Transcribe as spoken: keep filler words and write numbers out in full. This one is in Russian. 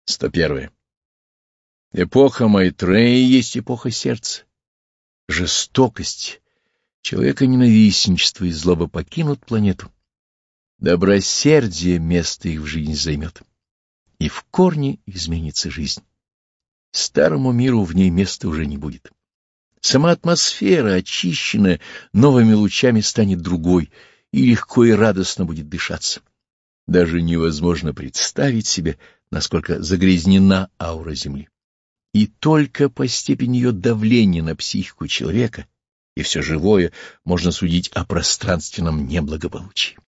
сто первое. Эпоха Майтреи есть эпоха сердца. Жестокость, человеконенавистничество и злоба покинут планету. Добросердие место их в жизни займет, и в корне изменится жизнь. Старому миру в ней места уже не будет. Сама атмосфера, очищенная новыми лучами, станет другой, и легко и радостно будет дышаться. Даже невозможно представить себе, насколько загрязнена аура Земли. И только по степени ее давления на психику человека и все живое можно судить о пространственном неблагополучии.